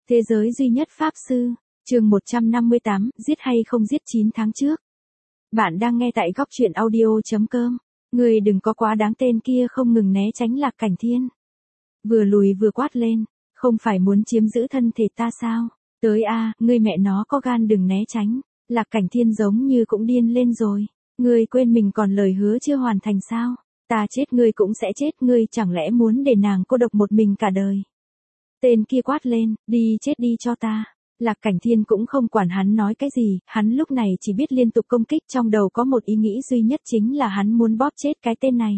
Thế giới duy nhất Pháp Sư, chương 158, giết hay không giết 9 tháng trước. Bạn đang nghe tại góc truyện audio.com. Người đừng có quá đáng, tên kia không ngừng né tránh Lạc Cảnh Thiên. Vừa lùi vừa quát lên, không phải muốn chiếm giữ thân thể ta sao? Tới a, ngươi mẹ nó có gan đừng né tránh. Lạc Cảnh Thiên giống như cũng điên lên rồi. Ngươi quên mình còn lời hứa chưa hoàn thành sao? Ta chết ngươi cũng sẽ chết, ngươi chẳng lẽ muốn để nàng cô độc một mình cả đời? Tên kia quát lên, đi chết đi cho ta. Lạc Cảnh Thiên cũng không quản hắn nói cái gì, hắn lúc này chỉ biết liên tục công kích, trong đầu có một ý nghĩ duy nhất chính là hắn muốn bóp chết cái tên này.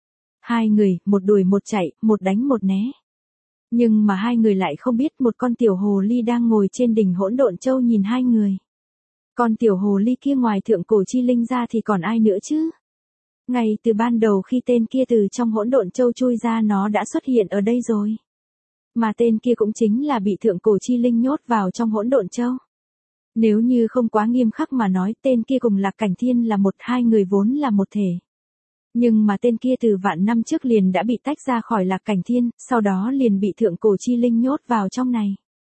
Hai người, một đuổi một chạy, một đánh một né. Nhưng mà hai người lại không biết một con tiểu hồ ly đang ngồi trên đỉnh Hỗn Độn Châu nhìn hai người. Con tiểu hồ ly kia ngoài Thượng Cổ Chi Linh ra thì còn ai nữa chứ? Ngay từ ban đầu khi tên kia từ trong Hỗn Độn Châu chui ra nó đã xuất hiện ở đây rồi. Mà tên kia cũng chính là bị Thượng Cổ Chi Linh nhốt vào trong Hỗn Độn Châu. Nếu như không quá nghiêm khắc mà nói, tên kia cùng Lạc Cảnh Thiên là hai người vốn là một thể. Nhưng mà tên kia từ vạn năm trước liền đã bị tách ra khỏi Lạc Cảnh Thiên, sau đó liền bị Thượng Cổ Chi Linh nhốt vào trong này.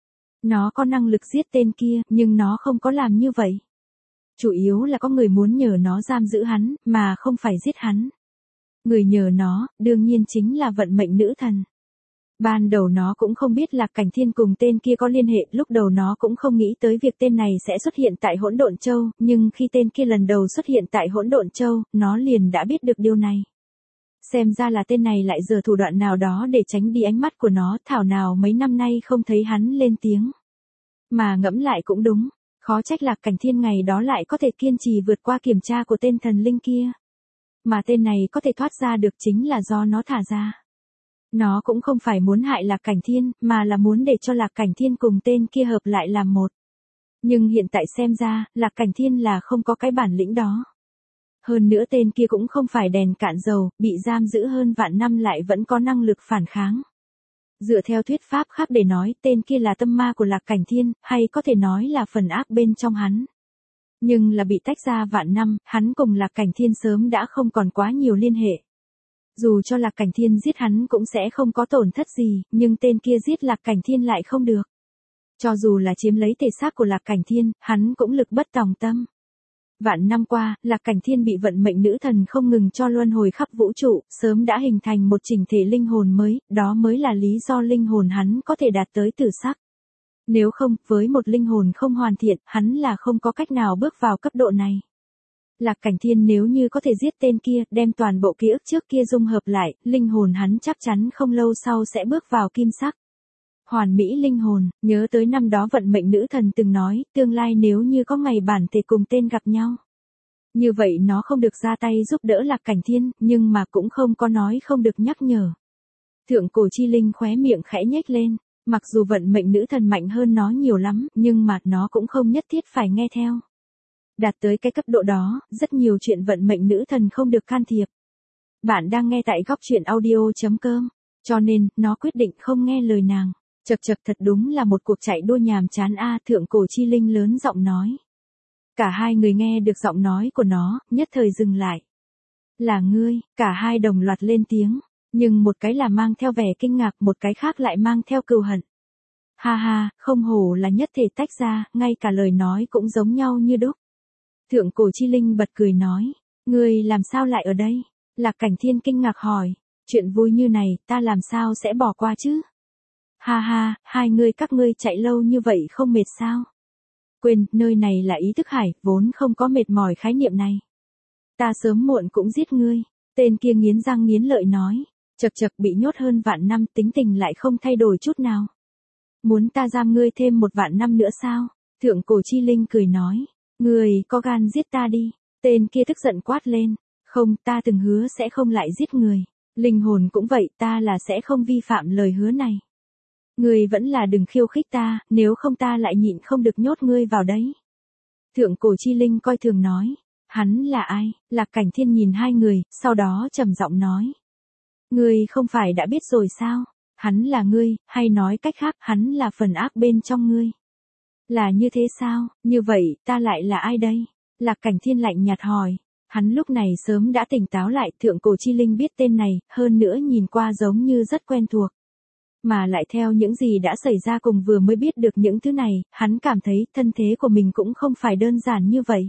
Nó có năng lực giết tên kia, nhưng nó không có làm như vậy. Chủ yếu là có người muốn nhờ nó giam giữ hắn, mà không phải giết hắn. Người nhờ nó, đương nhiên chính là vận mệnh nữ thần. Ban đầu nó cũng không biết Lạc Cảnh Thiên cùng tên kia có liên hệ, lúc đầu nó cũng không nghĩ tới việc tên này sẽ xuất hiện tại Hỗn Độn Châu, nhưng khi tên kia lần đầu xuất hiện tại Hỗn Độn Châu, nó liền đã biết được điều này. Xem ra là tên này lại giở thủ đoạn nào đó để tránh đi ánh mắt của nó, thảo nào mấy năm nay không thấy hắn lên tiếng. Mà ngẫm lại cũng đúng, khó trách Lạc Cảnh Thiên ngày đó lại có thể kiên trì vượt qua kiểm tra của tên thần linh kia. Mà tên này có thể thoát ra được chính là do nó thả ra. Nó cũng không phải muốn hại Lạc Cảnh Thiên, mà là muốn để cho Lạc Cảnh Thiên cùng tên kia hợp lại làm một. Nhưng hiện tại xem ra, Lạc Cảnh Thiên là không có cái bản lĩnh đó. Hơn nữa tên kia cũng không phải đèn cạn dầu, bị giam giữ hơn vạn năm lại vẫn có năng lực phản kháng. Dựa theo thuyết pháp khác để nói, tên kia là tâm ma của Lạc Cảnh Thiên, hay có thể nói là phần ác bên trong hắn. Nhưng là bị tách ra vạn năm, hắn cùng Lạc Cảnh Thiên sớm đã không còn quá nhiều liên hệ. Dù cho Lạc Cảnh Thiên giết hắn cũng sẽ không có tổn thất gì, nhưng tên kia giết Lạc Cảnh Thiên lại không được. Cho dù là chiếm lấy thể xác của Lạc Cảnh Thiên, hắn cũng lực bất tòng tâm. Vạn năm qua, Lạc Cảnh Thiên bị vận mệnh nữ thần không ngừng cho luân hồi khắp vũ trụ, sớm đã hình thành một chỉnh thể linh hồn mới, đó mới là lý do linh hồn hắn có thể đạt tới tử sắc. Nếu không, với một linh hồn không hoàn thiện, hắn là không có cách nào bước vào cấp độ này. Lạc Cảnh Thiên nếu như có thể giết tên kia, đem toàn bộ ký ức trước kia dung hợp lại, linh hồn hắn chắc chắn không lâu sau sẽ bước vào kim sắc. Hoàn mỹ linh hồn, nhớ tới năm đó vận mệnh nữ thần từng nói, tương lai nếu như có ngày bản thể cùng tên gặp nhau. Như vậy nó không được ra tay giúp đỡ Lạc Cảnh Thiên, nhưng mà cũng không có nói không được nhắc nhở. Thượng Cổ Chi Linh khóe miệng khẽ nhếch lên, mặc dù vận mệnh nữ thần mạnh hơn nó nhiều lắm, nhưng mà nó cũng không nhất thiết phải nghe theo. Đạt tới cái cấp độ đó, rất nhiều chuyện vận mệnh nữ thần không được can thiệp. Bạn đang nghe tại góc truyện audio.com, cho nên, nó quyết định không nghe lời nàng. Chậc chậc, thật đúng là một cuộc chạy đua nhàm chán a, Thượng Cổ Chi Linh lớn giọng nói. Cả hai người nghe được giọng nói của nó, nhất thời dừng lại. Là ngươi, cả hai đồng loạt lên tiếng, nhưng một cái là mang theo vẻ kinh ngạc, một cái khác lại mang theo cừu hận. Ha ha, không hổ là nhất thể tách ra, ngay cả lời nói cũng giống nhau như đúc. Thượng Cổ Chi Linh bật cười nói, ngươi làm sao lại ở đây? Lạc Cảnh Thiên kinh ngạc hỏi, chuyện vui như này, ta làm sao sẽ bỏ qua chứ? Ha ha, hai người các ngươi chạy lâu như vậy không mệt sao? Quên, nơi này là ý thức hải, vốn không có mệt mỏi khái niệm này. Ta sớm muộn cũng giết ngươi, tên kia nghiến răng nghiến lợi nói, chậc chậc, bị nhốt hơn vạn năm, tính tình lại không thay đổi chút nào. Muốn ta giam ngươi thêm một vạn năm nữa sao? Thượng Cổ Chi Linh cười nói. Người có gan giết ta đi, tên kia tức giận quát lên, không, ta từng hứa sẽ không lại giết người, linh hồn cũng vậy, ta là sẽ không vi phạm lời hứa này. Người vẫn là đừng khiêu khích ta, nếu không ta lại nhịn không được nhốt ngươi vào đấy. Thượng Cổ Chi Linh coi thường nói, hắn là ai? Lạc Cảnh Thiên nhìn hai người, sau đó trầm giọng nói. Ngươi không phải đã biết rồi sao? Hắn là ngươi, hay nói cách khác, hắn là phần ác bên trong ngươi. Là như thế sao, như vậy, ta lại là ai đây? Lạc Cảnh Thiên lạnh nhạt hỏi. Hắn lúc này sớm đã tỉnh táo lại, Thượng Cổ Chi Linh biết tên này, hơn nữa nhìn qua giống như rất quen thuộc. Mà lại theo những gì đã xảy ra cùng vừa mới biết được những thứ này, hắn cảm thấy thân thế của mình cũng không phải đơn giản như vậy.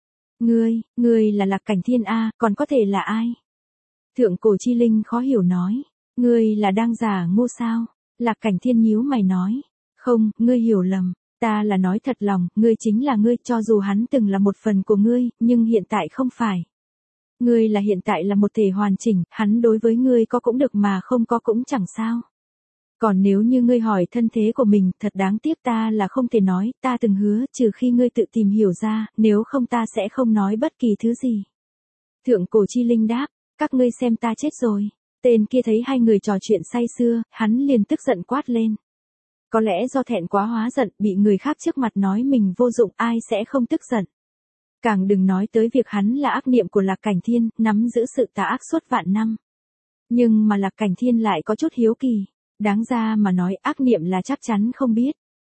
Ngươi là Lạc Cảnh Thiên a, còn có thể là ai? Thượng Cổ Chi Linh khó hiểu nói. Ngươi là đang giả ngu sao? Lạc Cảnh Thiên nhíu mày nói. Không, ngươi hiểu lầm. Ta là nói thật lòng, ngươi chính là ngươi, cho dù hắn từng là một phần của ngươi, nhưng hiện tại không phải. Ngươi là hiện tại là một thể hoàn chỉnh, hắn đối với ngươi có cũng được mà không có cũng chẳng sao. Còn nếu như ngươi hỏi thân thế của mình, thật đáng tiếc ta là không thể nói, ta từng hứa, trừ khi ngươi tự tìm hiểu ra, nếu không ta sẽ không nói bất kỳ thứ gì. Thượng Cổ Chi Linh đáp, các ngươi xem ta chết rồi. Tên kia thấy hai người trò chuyện say sưa, hắn liền tức giận quát lên. Có lẽ do thẹn quá hóa giận, bị người khác trước mặt nói mình vô dụng, ai sẽ không tức giận. Càng đừng nói tới việc hắn là ác niệm của Lạc Cảnh Thiên, nắm giữ sự tà ác suốt vạn năm. Nhưng mà Lạc Cảnh Thiên lại có chút hiếu kỳ. Đáng ra mà nói ác niệm là chắc chắn không biết.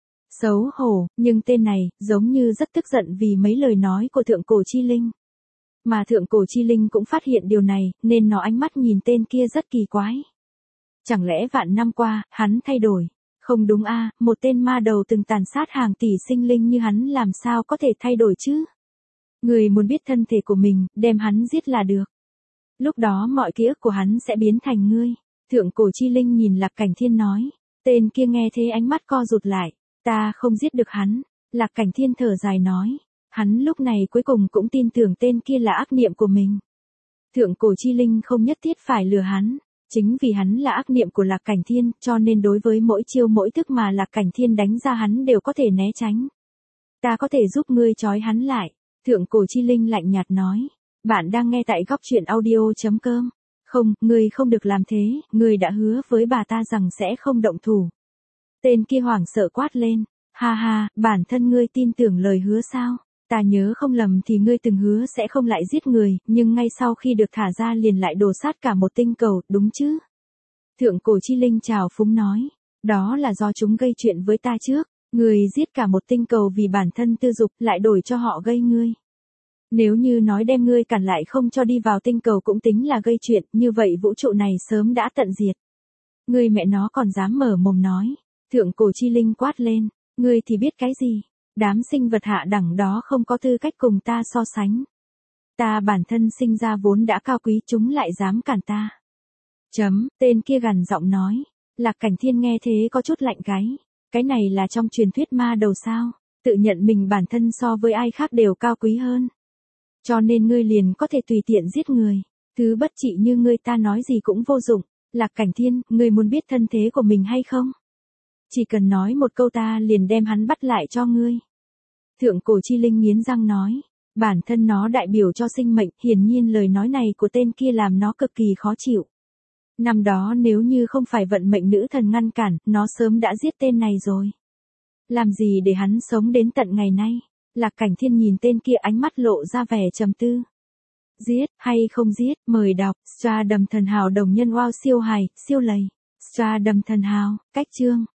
Xấu hổ, nhưng tên này, giống như rất tức giận vì mấy lời nói của Thượng Cổ Chi Linh. Mà Thượng Cổ Chi Linh cũng phát hiện điều này, nên nó ánh mắt nhìn tên kia rất kỳ quái. Chẳng lẽ vạn năm qua, hắn thay đổi? Không đúng a, một tên ma đầu từng tàn sát hàng tỷ sinh linh như hắn làm sao có thể thay đổi chứ? Người muốn biết thân thể của mình, đem hắn giết là được. Lúc đó mọi ký ức của hắn sẽ biến thành ngươi. Thượng Cổ Chi Linh nhìn Lạc Cảnh Thiên nói. Tên kia nghe thế ánh mắt co rụt lại. Ta không giết được hắn. Lạc Cảnh Thiên thở dài nói. Hắn lúc này cuối cùng cũng tin tưởng tên kia là ác niệm của mình. Thượng Cổ Chi Linh không nhất thiết phải lừa hắn. Chính vì hắn là ác niệm của Lạc Cảnh Thiên, cho nên đối với mỗi chiêu mỗi thức mà Lạc Cảnh Thiên đánh ra hắn đều có thể né tránh. Ta có thể giúp ngươi trói hắn lại. Thượng Cổ Chi Linh lạnh nhạt nói. Bạn đang nghe tại góc truyện audio.com. Không, ngươi không được làm thế, ngươi đã hứa với bà ta rằng sẽ không động thủ. Tên kia hoảng sợ quát lên. Ha ha, bản thân ngươi tin tưởng lời hứa sao? Ta nhớ không lầm thì ngươi từng hứa sẽ không lại giết người, nhưng ngay sau khi được thả ra liền lại đổ sát cả một tinh cầu, đúng chứ? Thượng Cổ Chi Linh chào phúng nói. Đó là do chúng gây chuyện với ta trước. Ngươi giết cả một tinh cầu vì bản thân tư dục, lại đổi cho họ gây ngươi. Nếu như nói đem ngươi cản lại không cho đi vào tinh cầu cũng tính là gây chuyện, như vậy vũ trụ này sớm đã tận diệt. Ngươi mẹ nó còn dám mở mồm nói. Thượng Cổ Chi Linh quát lên. Ngươi thì biết cái gì? Đám sinh vật hạ đẳng đó không có tư cách cùng ta so sánh. Ta bản thân sinh ra vốn đã cao quý, chúng lại dám cản ta. Tên kia gằn giọng nói. Lạc Cảnh Thiên nghe thế có chút lạnh gáy. Cái này là trong truyền thuyết ma đầu sao? Tự nhận mình bản thân so với ai khác đều cao quý hơn. Cho nên ngươi liền có thể tùy tiện giết người. Thứ bất trị như ngươi ta nói gì cũng vô dụng. Lạc Cảnh Thiên, ngươi muốn biết thân thế của mình hay không? Chỉ cần nói một câu ta liền đem hắn bắt lại cho ngươi. Thượng Cổ Chi Linh nghiến răng nói. Bản thân nó đại biểu cho sinh mệnh, hiển nhiên lời nói này của tên kia làm nó cực kỳ khó chịu. Năm đó nếu như không phải vận mệnh nữ thần ngăn cản, nó sớm đã giết tên này rồi. Làm gì để hắn sống đến tận ngày nay? Lạc Cảnh Thiên nhìn tên kia ánh mắt lộ ra vẻ trầm tư. Giết, hay không giết, mời đọc, Stardom Thần Hào đồng nhân wow siêu hài, siêu lầy. Stardom Thần Hào, cách chương.